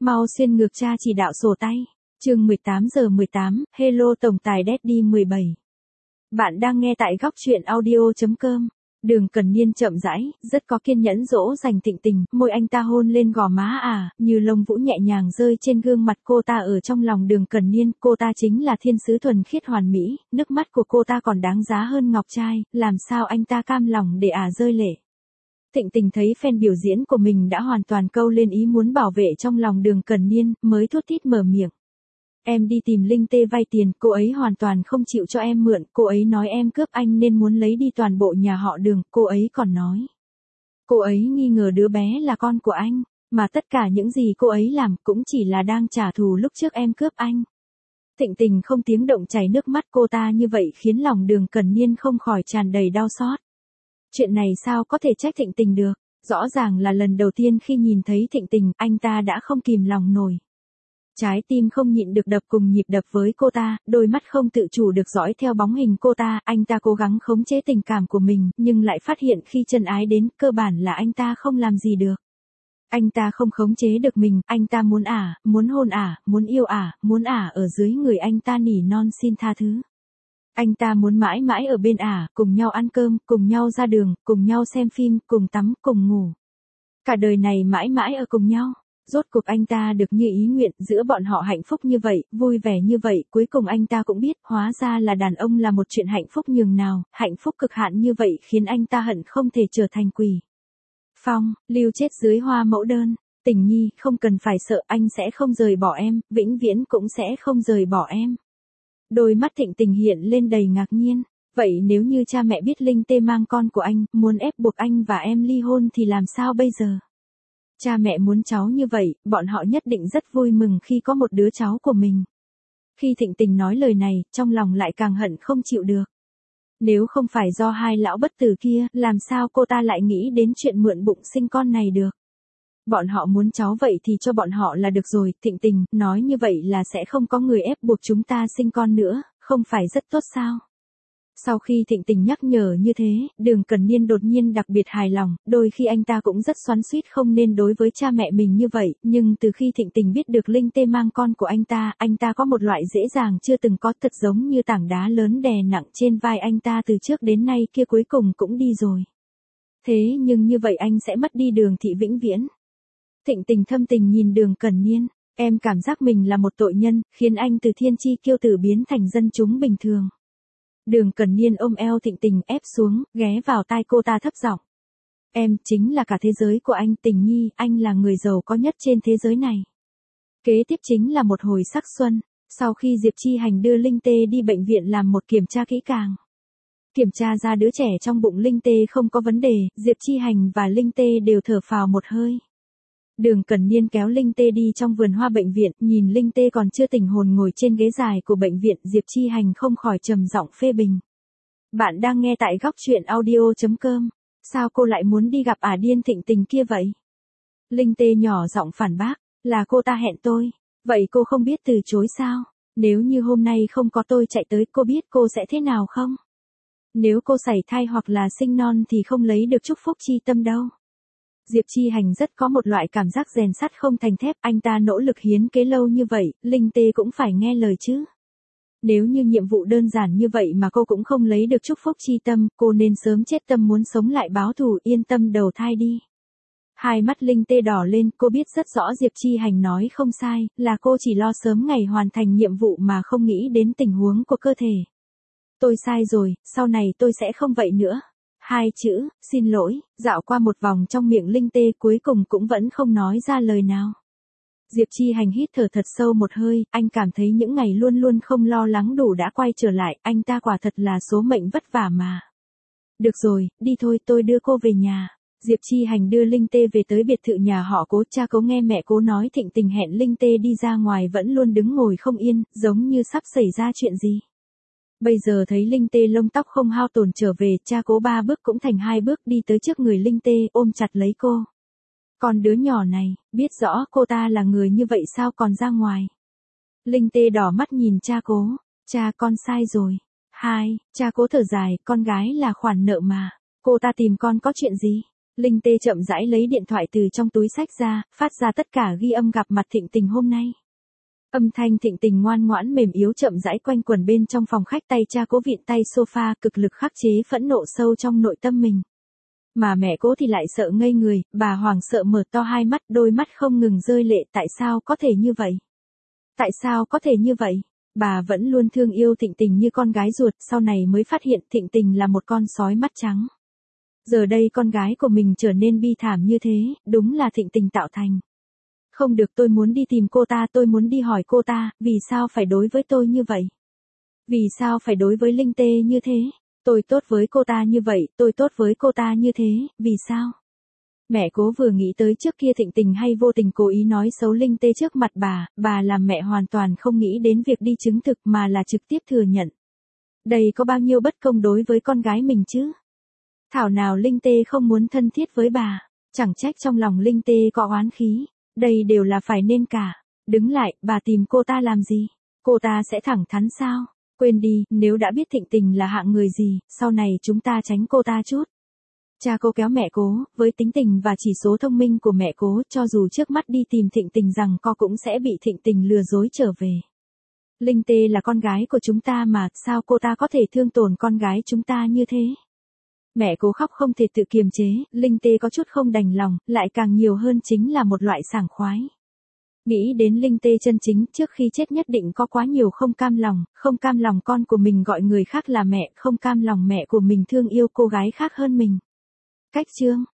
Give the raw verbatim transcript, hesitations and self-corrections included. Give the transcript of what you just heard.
Mau xuyên ngược cha chỉ đạo sổ tay. Chương mười tám giờ mười tám, Hello tổng tài Daddy mười bảy. Bạn đang nghe tại góc truyện audio chấm com. Đường Cần Niên chậm rãi, rất có kiên nhẫn dỗ dành Thịnh Tình, môi anh ta hôn lên gò má à, như lông vũ nhẹ nhàng rơi trên gương mặt cô ta. Ở trong lòng Đường Cần Niên, cô ta chính là thiên sứ thuần khiết hoàn mỹ, nước mắt của cô ta còn đáng giá hơn ngọc trai, làm sao anh ta cam lòng để ả rơi lệ. Thịnh Tình thấy fan biểu diễn của mình đã hoàn toàn câu lên ý muốn bảo vệ trong lòng Đường Cần Niên, mới thốt thít mở miệng. Em đi tìm Linh Tê vay tiền, cô ấy hoàn toàn không chịu cho em mượn, cô ấy nói em cướp anh nên muốn lấy đi toàn bộ nhà họ Đường, cô ấy còn nói. Cô ấy nghi ngờ đứa bé là con của anh, mà tất cả những gì cô ấy làm cũng chỉ là đang trả thù lúc trước em cướp anh. Thịnh Tình không tiếng động chảy nước mắt, cô ta như vậy khiến lòng Đường Cần Niên không khỏi tràn đầy đau xót. Chuyện này sao có thể trách Thịnh Tình được, rõ ràng là lần đầu tiên khi nhìn thấy Thịnh Tình, anh ta đã không kìm lòng nổi. Trái tim không nhịn được đập cùng nhịp đập với cô ta, đôi mắt không tự chủ được dõi theo bóng hình cô ta, anh ta cố gắng khống chế tình cảm của mình, nhưng lại phát hiện khi chân ái đến, cơ bản là anh ta không làm gì được. Anh ta không khống chế được mình, anh ta muốn ả, muốn hôn ả, muốn yêu ả, muốn ả ở dưới người anh ta nỉ non xin tha thứ. Anh ta muốn mãi mãi ở bên ả, cùng nhau ăn cơm, cùng nhau ra đường, cùng nhau xem phim, cùng tắm, cùng ngủ. Cả đời này mãi mãi ở cùng nhau. Rốt cuộc anh ta được như ý nguyện, giữa bọn họ hạnh phúc như vậy, vui vẻ như vậy, cuối cùng anh ta cũng biết, hóa ra là đàn ông là một chuyện hạnh phúc nhường nào, hạnh phúc cực hạn như vậy khiến anh ta hận không thể trở thành quỷ. Phong, lưu chết dưới hoa mẫu đơn, Tình Nhi, không cần phải sợ, anh sẽ không rời bỏ em, vĩnh viễn cũng sẽ không rời bỏ em. Đôi mắt Thịnh Tình hiện lên đầy ngạc nhiên, vậy nếu như cha mẹ biết Linh Tê mang con của anh, muốn ép buộc anh và em ly hôn thì làm sao bây giờ? Cha mẹ muốn cháu như vậy, bọn họ nhất định rất vui mừng khi có một đứa cháu của mình. Khi Thịnh Tình nói lời này, trong lòng lại càng hận không chịu được. Nếu không phải do hai lão bất tử kia, làm sao cô ta lại nghĩ đến chuyện mượn bụng sinh con này được? Bọn họ muốn cháu vậy thì cho bọn họ là được rồi, Thịnh Tình, nói như vậy là sẽ không có người ép buộc chúng ta sinh con nữa, không phải rất tốt sao? Sau khi Thịnh Tình nhắc nhở như thế, Đường Cần Niên đột nhiên đặc biệt hài lòng, đôi khi anh ta cũng rất xoắn xuýt không nên đối với cha mẹ mình như vậy, nhưng từ khi Thịnh Tình biết được Linh Tê mang con của anh ta, anh ta có một loại dễ dàng chưa từng có, thật giống như tảng đá lớn đè nặng trên vai anh ta từ trước đến nay kia cuối cùng cũng đi rồi. Thế nhưng như vậy anh sẽ mất đi Đường thị vĩnh viễn. Thịnh Tình thâm tình nhìn Đường Cần Niên, em cảm giác mình là một tội nhân, khiến anh từ thiên chi kiêu tử biến thành dân chúng bình thường. Đường Cần Niên ôm eo Thịnh Tình ép xuống, ghé vào tai cô ta thấp giọng. Em chính là cả thế giới của anh, Tình Nhi, anh là người giàu có nhất trên thế giới này. Kế tiếp chính là một hồi sắc xuân, sau khi Diệp Chi Hành đưa Linh Tê đi bệnh viện làm một kiểm tra kỹ càng. Kiểm tra ra đứa trẻ trong bụng Linh Tê không có vấn đề, Diệp Chi Hành và Linh Tê đều thở phào một hơi. Đường Cần Niên kéo Linh Tê đi trong vườn hoa bệnh viện, nhìn Linh Tê còn chưa tỉnh hồn ngồi trên ghế dài của bệnh viện, Diệp Chi Hành không khỏi trầm giọng phê bình. Bạn đang nghe tại góc truyện audio chấm com, sao cô lại muốn đi gặp ả điên Thịnh Tình kia vậy? Linh Tê nhỏ giọng phản bác, là cô ta hẹn tôi, vậy cô không biết từ chối sao? Nếu như hôm nay không có tôi chạy tới, cô biết cô sẽ thế nào không? Nếu cô sảy thai hoặc là sinh non thì không lấy được chúc phúc chi tâm đâu. Diệp Chi Hành rất có một loại cảm giác rèn sắt không thành thép, anh ta nỗ lực hiến kế lâu như vậy, Linh Tê cũng phải nghe lời chứ. Nếu như nhiệm vụ đơn giản như vậy mà cô cũng không lấy được chúc phúc chi tâm, cô nên sớm chết tâm muốn sống lại báo thù, yên tâm đầu thai đi. Hai mắt Linh Tê đỏ lên, cô biết rất rõ Diệp Chi Hành nói không sai, là cô chỉ lo sớm ngày hoàn thành nhiệm vụ mà không nghĩ đến tình huống của cơ thể. Tôi sai rồi, sau này tôi sẽ không vậy nữa. Hai chữ, xin lỗi, dạo qua một vòng trong miệng Linh Tê cuối cùng cũng vẫn không nói ra lời nào. Diệp Chi Hành hít thở thật sâu một hơi, anh cảm thấy những ngày luôn luôn không lo lắng đủ đã quay trở lại, anh ta quả thật là số mệnh vất vả mà. Được rồi, đi thôi, tôi đưa cô về nhà. Diệp Chi Hành đưa Linh Tê về tới biệt thự nhà họ Cố, cha Cố nghe mẹ Cố nói Thịnh Tình hẹn Linh Tê đi ra ngoài vẫn luôn đứng ngồi không yên, giống như sắp xảy ra chuyện gì. Bây giờ thấy Linh Tê lông tóc không hao tổn trở về, cha Cố ba bước cũng thành hai bước đi tới trước người Linh Tê, ôm chặt lấy cô. Còn đứa nhỏ này, biết rõ cô ta là người như vậy sao còn ra ngoài. Linh Tê đỏ mắt nhìn cha Cố, cha con sai rồi. Hai, cha Cố thở dài, con gái là khoản nợ mà, cô ta tìm con có chuyện gì? Linh Tê chậm rãi lấy điện thoại từ trong túi xách ra, phát ra tất cả ghi âm gặp mặt Thịnh Tình hôm nay. Âm thanh Thịnh Tình ngoan ngoãn mềm yếu chậm rãi quanh quẩn bên trong phòng khách, tay cha cố vịn tay sofa, cực lực khắc chế phẫn nộ sâu trong nội tâm mình. Mà mẹ cố thì lại sợ ngây người, bà hoảng sợ mở to hai mắt, đôi mắt không ngừng rơi lệ. Tại sao có thể như vậy? Tại sao có thể như vậy? Bà vẫn luôn thương yêu Thịnh Tình như con gái ruột, sau này mới phát hiện Thịnh Tình là một con sói mắt trắng. Giờ đây con gái của mình trở nên bi thảm như thế, đúng là Thịnh Tình tạo thành. Không được, tôi muốn đi tìm cô ta, tôi muốn đi hỏi cô ta, vì sao phải đối với tôi như vậy? Vì sao phải đối với Linh Tê như thế? Tôi tốt với cô ta như vậy, tôi tốt với cô ta như thế, vì sao? Mẹ cố vừa nghĩ tới trước kia Thịnh Tình hay vô tình cố ý nói xấu Linh Tê trước mặt bà, bà làm mẹ hoàn toàn không nghĩ đến việc đi chứng thực mà là trực tiếp thừa nhận. Đây có bao nhiêu bất công đối với con gái mình chứ? Thảo nào Linh Tê không muốn thân thiết với bà, chẳng trách trong lòng Linh Tê có oán khí, đây đều là phải nên cả. Đứng lại, bà tìm cô ta làm gì? Cô ta sẽ thẳng thắn sao? Quên đi, nếu đã biết Thịnh Tình là hạng người gì, sau này chúng ta tránh cô ta chút. Cha cô kéo mẹ cố, với tính tình và chỉ số thông minh của mẹ cố, cho dù trước mắt đi tìm Thịnh Tình rằng co cũng sẽ bị Thịnh Tình lừa dối trở về. Linh Tê là con gái của chúng ta mà, sao cô ta có thể thương tổn con gái chúng ta như thế? Mẹ cố khóc không thể tự kiềm chế, Linh Tê có chút không đành lòng, lại càng nhiều hơn chính là một loại sảng khoái. Nghĩ đến Linh Tê chân chính, trước khi chết nhất định có quá nhiều không cam lòng, không cam lòng con của mình gọi người khác là mẹ, không cam lòng mẹ của mình thương yêu cô gái khác hơn mình. Cách chương